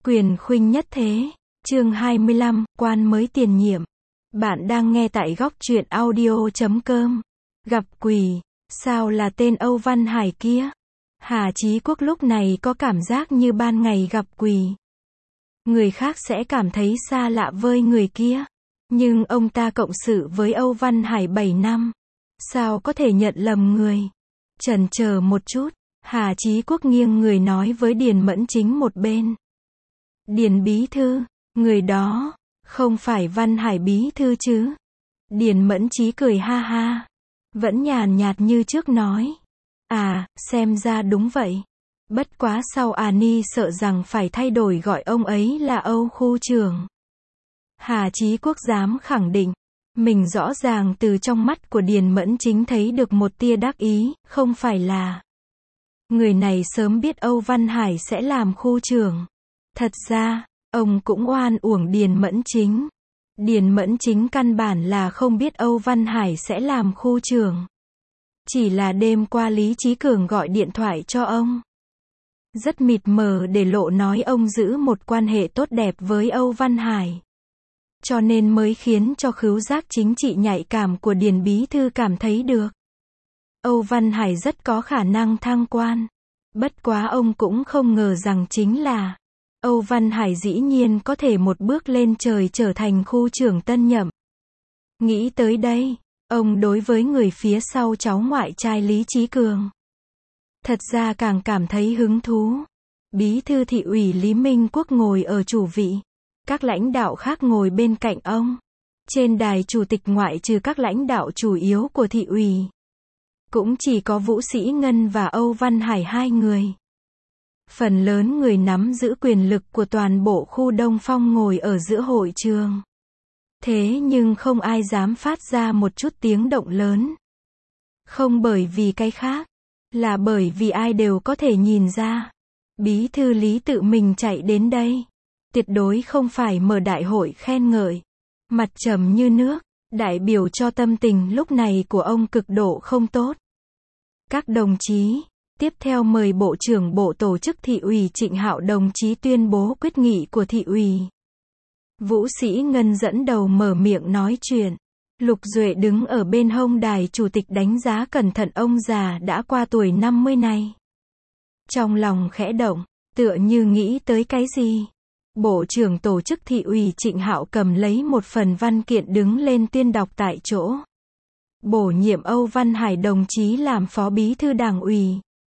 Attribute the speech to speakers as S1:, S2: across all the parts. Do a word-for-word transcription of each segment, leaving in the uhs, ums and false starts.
S1: Quyền khuynh nhất thế. Chương hai mươi lăm, quan mới tiền nhiệm. Bạn đang nghe tại góc truyện audio chấm com. Gặp quỷ. Sao là tên Âu Văn Hải kia? Hà Chí Quốc lúc này có cảm giác như ban ngày gặp quỷ. Người khác sẽ cảm thấy xa lạ với người kia. Nhưng ông ta cộng sự với Âu Văn Hải bảy năm. Sao có thể nhận lầm người? Chần chờ một chút, Hà Chí Quốc nghiêng người nói với Điền Mẫn Chính một bên. Điền bí thư, người đó, không phải Văn Hải bí thư chứ? Điền Mẫn Chí cười ha ha, vẫn nhàn nhạt như trước nói. À, xem ra đúng vậy. Bất quá sau à ni sợ rằng phải thay đổi gọi ông ấy là Âu khu trưởng. Hà Chí Quốc dám khẳng định, mình rõ ràng từ trong mắt của Điền Mẫn Chính thấy được một tia đắc ý, không phải là. Người này sớm biết Âu Văn Hải sẽ làm khu trưởng. Thật ra, ông cũng oan uổng Điền Mẫn Chính. Điền Mẫn Chính căn bản là không biết Âu Văn Hải sẽ làm khu trưởng. Chỉ là đêm qua Lý Chí Cường gọi điện thoại cho ông. Rất mịt mờ để lộ nói ông giữ một quan hệ tốt đẹp với Âu Văn Hải. Cho nên mới khiến cho khứu giác chính trị nhạy cảm của Điền bí thư cảm thấy được. Âu Văn Hải rất có khả năng thăng quan. Bất quá ông cũng không ngờ rằng chính là Âu Văn Hải dĩ nhiên có thể một bước lên trời trở thành khu trưởng tân nhậm. Nghĩ tới đây, ông đối với người phía sau cháu ngoại trai Lý Chí Cường thật ra càng cảm thấy hứng thú. Bí thư thị ủy Lý Minh Quốc ngồi ở chủ vị. Các lãnh đạo khác ngồi bên cạnh ông. Trên đài chủ tịch ngoại trừ các lãnh đạo chủ yếu của thị ủy, cũng chỉ có Vũ Sĩ Ngân và Âu Văn Hải hai người. Phần lớn người nắm giữ quyền lực của toàn bộ khu Đông Phong ngồi ở giữa hội trường. Thế nhưng không ai dám phát ra một chút tiếng động lớn. Không bởi vì cái khác, là bởi vì ai đều có thể nhìn ra. Bí thư Lý tự mình chạy đến đây. Tuyệt đối không phải mở đại hội khen ngợi. Mặt trầm như nước, đại biểu cho tâm tình lúc này của ông cực độ không tốt. Các đồng chí, tiếp theo mời Bộ trưởng Bộ Tổ chức Thị ủy Trịnh Hạo đồng chí tuyên bố quyết nghị của thị ủy. Vũ Sĩ Ngân dẫn đầu mở miệng nói chuyện. Lục Duệ đứng ở bên hông đài chủ tịch đánh giá cẩn thận ông già đã qua tuổi năm mươi này. Trong lòng khẽ động, tựa như nghĩ tới cái gì. Bộ trưởng Tổ chức Thị ủy Trịnh Hạo cầm lấy một phần văn kiện đứng lên tuyên đọc tại chỗ. Bổ nhiệm Âu Văn Hải đồng chí làm phó bí thư đảng ủy,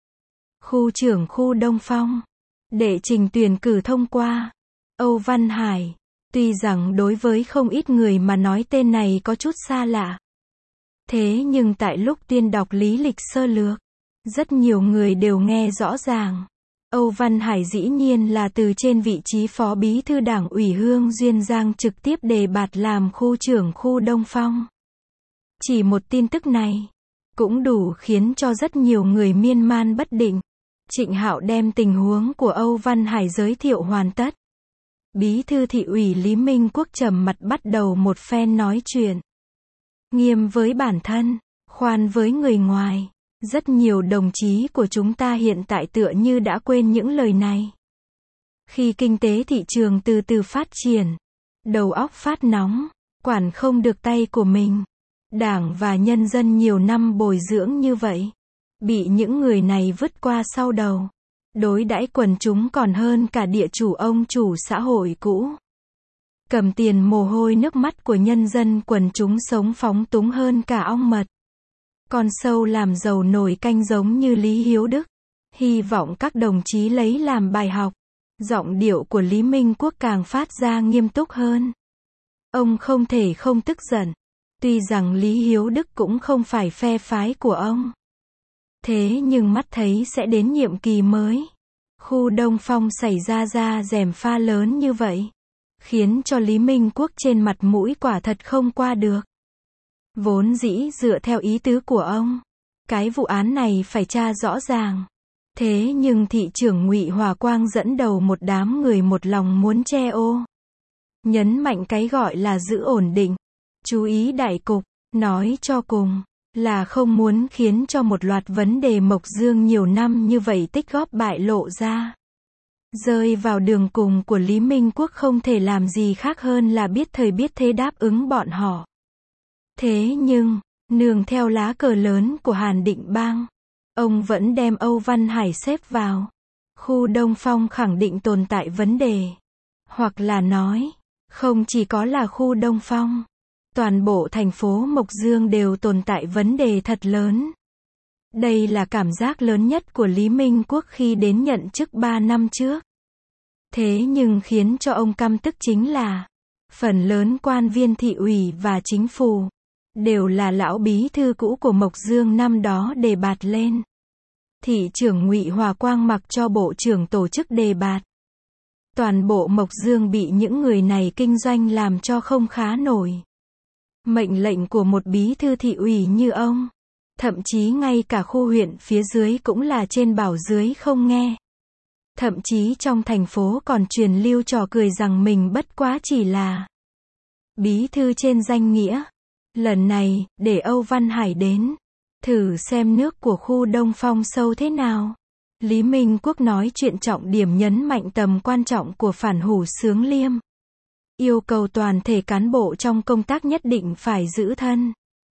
S1: khu trưởng khu Đông Phong. Đệ trình tuyển cử thông qua. Âu Văn Hải, tuy rằng đối với không ít người mà nói tên này có chút xa lạ. Thế nhưng tại lúc tuyên đọc lý lịch sơ lược, rất nhiều người đều nghe rõ ràng. Âu Văn Hải dĩ nhiên là từ trên vị trí phó bí thư đảng ủy Hương Duyên Giang trực tiếp đề bạt làm khu trưởng khu Đông Phong. Chỉ một tin tức này, cũng đủ khiến cho rất nhiều người miên man bất định. Trịnh Hạo đem tình huống của Âu Văn Hải giới thiệu hoàn tất. Bí thư thị ủy Lý Minh Quốc trầm mặt bắt đầu một phen nói chuyện. Nghiêm với bản thân, khoan với người ngoài. Rất nhiều đồng chí của chúng ta hiện tại tựa như đã quên những lời này. Khi kinh tế thị trường từ từ phát triển, đầu óc phát nóng, quản không được tay của mình. Đảng và nhân dân nhiều năm bồi dưỡng như vậy, bị những người này vứt qua sau đầu. Đối đãi quần chúng còn hơn cả địa chủ ông chủ xã hội cũ. Cầm tiền mồ hôi nước mắt của nhân dân quần chúng sống phóng túng hơn cả ong mật. Con sâu làm giàu nồi canh giống như Lý Hiếu Đức. Hy vọng các đồng chí lấy làm bài học. Giọng điệu của Lý Minh Quốc càng phát ra nghiêm túc hơn. Ông không thể không tức giận. Tuy rằng Lý Hiếu Đức cũng không phải phe phái của ông. Thế nhưng mắt thấy sẽ đến nhiệm kỳ mới. Khu Đông Phong xảy ra ra rèm pha lớn như vậy. Khiến cho Lý Minh Quốc trên mặt mũi quả thật không qua được. Vốn dĩ dựa theo ý tứ của ông, cái vụ án này phải tra rõ ràng. Thế nhưng thị trưởng Ngụy Hòa Quang dẫn đầu một đám người một lòng muốn che ô. Nhấn mạnh cái gọi là giữ ổn định, chú ý đại cục, nói cho cùng, là không muốn khiến cho một loạt vấn đề Mộc Dương nhiều năm như vậy tích góp bại lộ ra. Rơi vào đường cùng của Lý Minh Quốc không thể làm gì khác hơn là biết thời biết thế đáp ứng bọn họ. Thế nhưng, nương theo lá cờ lớn của Hàn Định Bang, ông vẫn đem Âu Văn Hải xếp vào. Khu Đông Phong khẳng định tồn tại vấn đề. Hoặc là nói, không chỉ có là khu Đông Phong, toàn bộ thành phố Mộc Dương đều tồn tại vấn đề thật lớn. Đây là cảm giác lớn nhất của Lý Minh Quốc khi đến nhận chức ba năm trước. Thế nhưng khiến cho ông căm tức chính là, phần lớn quan viên thị ủy và chính phủ, đều là lão bí thư cũ của Mộc Dương năm đó đề bạt lên. Thị trưởng Ngụy Hòa Quang mặc cho bộ trưởng tổ chức đề bạt. Toàn bộ Mộc Dương bị những người này kinh doanh làm cho không khá nổi. Mệnh lệnh của một bí thư thị ủy như ông, thậm chí ngay cả khu huyện phía dưới cũng là trên bảo dưới không nghe. Thậm chí trong thành phố còn truyền lưu trò cười rằng mình bất quá chỉ là bí thư trên danh nghĩa. Lần này, để Âu Văn Hải đến, thử xem nước của khu Đông Phong sâu thế nào. Lý Minh Quốc nói chuyện trọng điểm nhấn mạnh tầm quan trọng của phản hủ xướng liêm. Yêu cầu toàn thể cán bộ trong công tác nhất định phải giữ thân.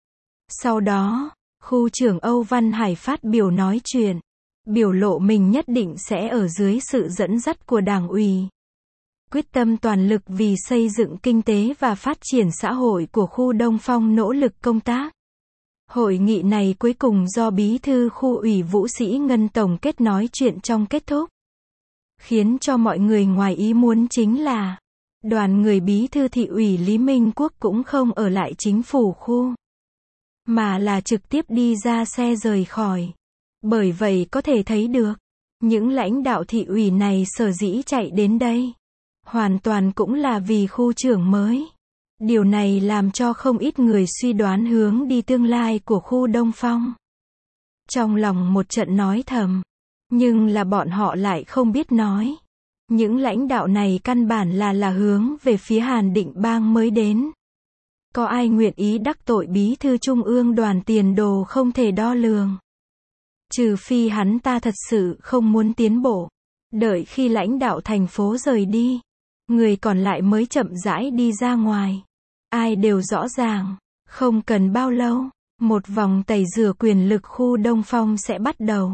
S1: Sau đó, khu trưởng Âu Văn Hải phát biểu nói chuyện, biểu lộ mình nhất định sẽ ở dưới sự dẫn dắt của Đảng ủy, quyết tâm toàn lực vì xây dựng kinh tế và phát triển xã hội của khu Đông Phong nỗ lực công tác. Hội nghị này cuối cùng do Bí thư khu ủy Vũ Sĩ Ngân tổng kết nói chuyện trong kết thúc. Khiến cho mọi người ngoài ý muốn chính là, đoàn người Bí thư thị ủy Lý Minh Quốc cũng không ở lại chính phủ khu, mà là trực tiếp đi ra xe rời khỏi. Bởi vậy có thể thấy được, những lãnh đạo thị ủy này sở dĩ chạy đến đây, hoàn toàn cũng là vì khu trưởng mới. Điều này làm cho không ít người suy đoán hướng đi tương lai của khu Đông Phong. Trong lòng một trận nói thầm, nhưng là bọn họ lại không biết nói. Những lãnh đạo này căn bản là là hướng về phía Hàn Định Bang mới đến. Có ai nguyện ý đắc tội bí thư trung ương đoàn tiền đồ không thể đo lường. Trừ phi hắn ta thật sự không muốn tiến bộ. Đợi khi lãnh đạo thành phố rời đi, người còn lại mới chậm rãi đi ra ngoài. Ai đều rõ ràng, không cần bao lâu, một vòng tẩy rửa quyền lực khu Đông Phong sẽ bắt đầu.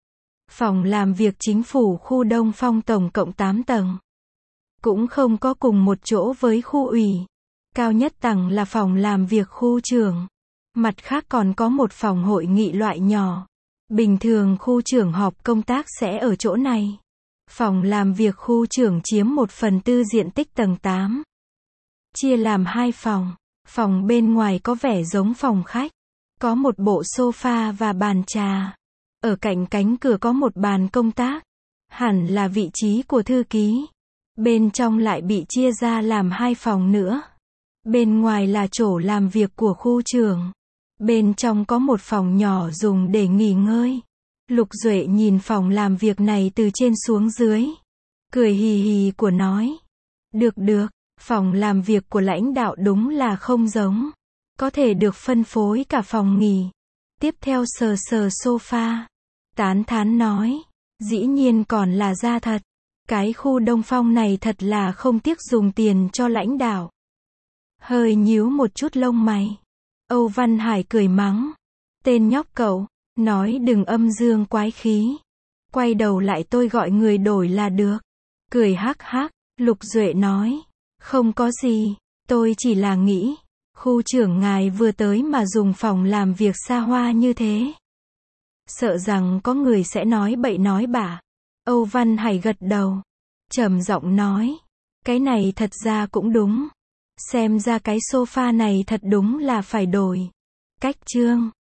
S1: Phòng làm việc chính phủ khu Đông Phong tổng cộng tám tầng. Cũng không có cùng một chỗ với khu ủy. Cao nhất tầng là phòng làm việc khu trưởng. Mặt khác còn có một phòng hội nghị loại nhỏ. Bình thường khu trưởng họp công tác sẽ ở chỗ này. Phòng làm việc khu trưởng chiếm một phần tư diện tích tầng tám. Chia làm hai phòng. Phòng bên ngoài có vẻ giống phòng khách. Có một bộ sofa và bàn trà. Ở cạnh cánh cửa có một bàn công tác. Hẳn là vị trí của thư ký. Bên trong lại bị chia ra làm hai phòng nữa. Bên ngoài là chỗ làm việc của khu trưởng. Bên trong có một phòng nhỏ dùng để nghỉ ngơi. Lục Duệ nhìn phòng làm việc này từ trên xuống dưới. Cười hì hì của nói. Được được, phòng làm việc của lãnh đạo đúng là không giống. Có thể được phân phối cả phòng nghỉ. Tiếp theo sờ sờ sofa. Tán thán nói. Dĩ nhiên còn là ra thật. Cái khu Đông Phong này thật là không tiếc dùng tiền cho lãnh đạo. Hơi nhíu một chút lông mày. Âu Văn Hải cười mắng. Tên nhóc cậu, nói đừng âm dương quái khí. Quay đầu lại tôi gọi người đổi là được. Cười hắc hắc, Lục Duệ nói. Không có gì, tôi chỉ là nghĩ. Khu trưởng ngài vừa tới mà dùng phòng làm việc xa hoa như thế. Sợ rằng có người sẽ nói bậy nói bạ. Âu Văn Hải gật đầu. Trầm giọng nói. Cái này thật ra cũng đúng. Xem ra cái sofa này thật đúng là phải đổi. Cách trương.